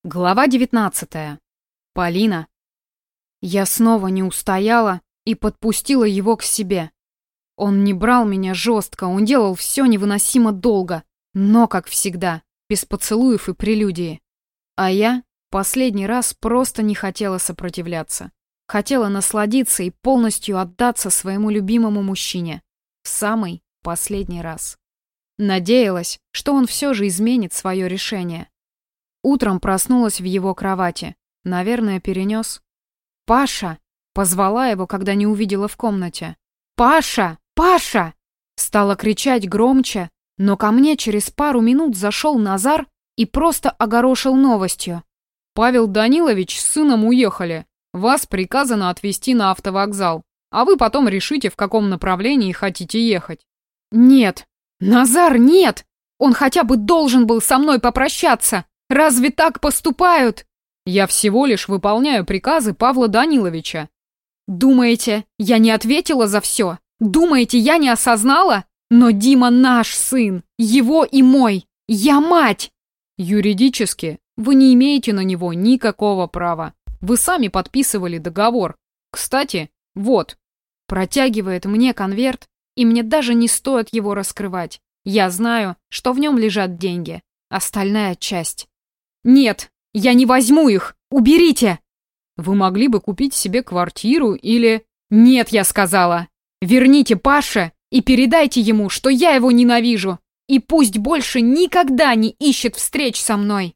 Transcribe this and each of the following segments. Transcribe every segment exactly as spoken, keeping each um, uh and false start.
Глава девятнадцатая. Полина. Я снова не устояла и подпустила его к себе. Он не брал меня жестко, он делал все невыносимо долго, но, как всегда, без поцелуев и прелюдии. А я последний раз просто не хотела сопротивляться. Хотела насладиться и полностью отдаться своему любимому мужчине. В самый последний раз. Надеялась, что он все же изменит свое решение. Утром проснулась в его кровати. Наверное, перенес. «Паша!» — позвала его, когда не увидела в комнате. «Паша! Паша!» Стала кричать громче, но ко мне через пару минут зашел Назар и просто огорошил новостью. «Павел Данилович с сыном уехали. Вас приказано отвезти на автовокзал, а вы потом решите, в каком направлении хотите ехать». «Нет! Назар, нет! Он хотя бы должен был со мной попрощаться! Разве так поступают?» «Я всего лишь выполняю приказы Павла Даниловича». «Думаете, я не ответила за все? Думаете, я не осознала? Но Дима наш сын, его и мой. Я мать!» «Юридически вы не имеете на него никакого права. Вы сами подписывали договор. Кстати, вот». Протягивает мне конверт, и мне даже не стоит его раскрывать. Я знаю, что в нем лежат деньги. Остальная часть. «Нет, я не возьму их! Уберите!» «Вы могли бы купить себе квартиру или...» «Нет, я сказала! Верните Паше и передайте ему, что я его ненавижу, и пусть больше никогда не ищет встреч со мной!»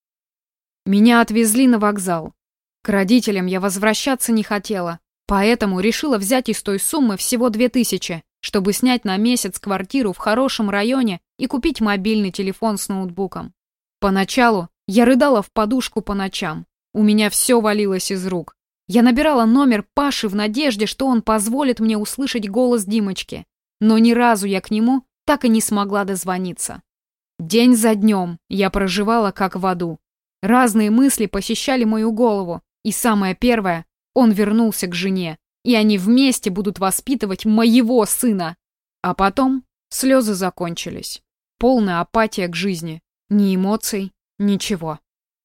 Меня отвезли на вокзал. К родителям я возвращаться не хотела, поэтому решила взять из той суммы всего две тысячи, чтобы снять на месяц квартиру в хорошем районе и купить мобильный телефон с ноутбуком. Поначалу я рыдала в подушку по ночам. У меня все валилось из рук. Я набирала номер Паши в надежде, что он позволит мне услышать голос Димочки. Но ни разу я к нему так и не смогла дозвониться. День за днем я проживала как в аду. Разные мысли посещали мою голову. И самое первое, он вернулся к жене. И они вместе будут воспитывать моего сына. А потом слезы закончились. Полная апатия к жизни. Ни эмоций, ничего.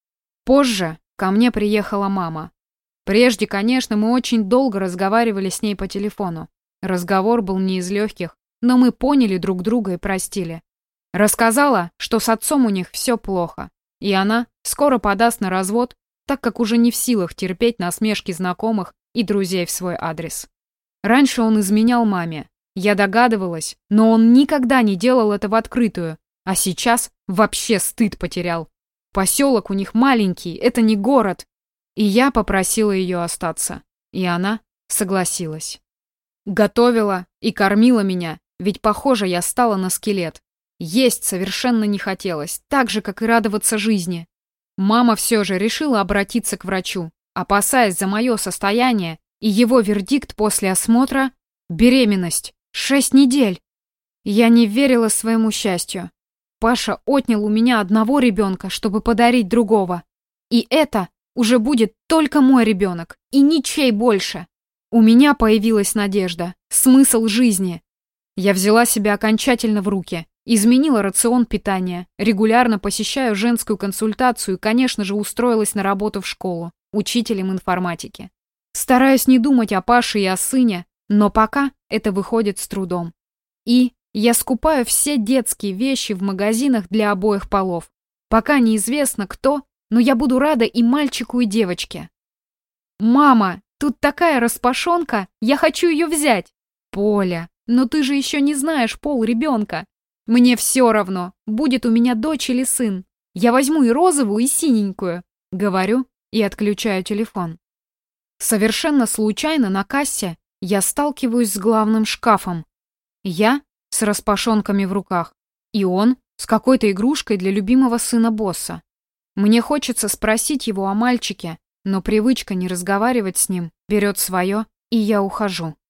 Позже ко мне приехала мама. Прежде, конечно, мы очень долго разговаривали с ней по телефону. Разговор был не из легких, но мы поняли друг друга и простили. Рассказала, что с отцом у них все плохо, и она скоро подаст на развод, так как уже не в силах терпеть насмешки знакомых и друзей в свой адрес. Раньше он изменял маме. Я догадывалась, но он никогда не делал это в открытую, а сейчас вообще стыд потерял. Поселок у них маленький, это не город. И я попросила ее остаться. И она согласилась. Готовила и кормила меня, ведь, похоже, я стала на скелет. Есть совершенно не хотелось, так же, как и радоваться жизни. Мама все же решила обратиться к врачу, опасаясь за мое состояние, и его вердикт после осмотра — беременность, шесть недель. Я не верила своему счастью. Паша отнял у меня одного ребенка, чтобы подарить другого. И это уже будет только мой ребенок, и ничей больше. У меня появилась надежда, смысл жизни. Я взяла себя окончательно в руки, изменила рацион питания, регулярно посещаю женскую консультацию и, конечно же, устроилась на работу в школу, учителем информатики. Стараюсь не думать о Паше и о сыне, но пока это выходит с трудом. И я скупаю все детские вещи в магазинах для обоих полов. Пока неизвестно кто, но я буду рада и мальчику, и девочке. «Мама, тут такая распашонка, я хочу ее взять!» «Поля, но ты же еще не знаешь пол ребенка!» «Мне все равно, будет у меня дочь или сын. Я возьму и розовую, и синенькую», — говорю и отключаю телефон. Совершенно случайно на кассе я сталкиваюсь с главным шкафом. Я с распашонками в руках, и он с какой-то игрушкой для любимого сына босса. Мне хочется спросить его о мальчике, но привычка не разговаривать с ним берет свое, и я ухожу.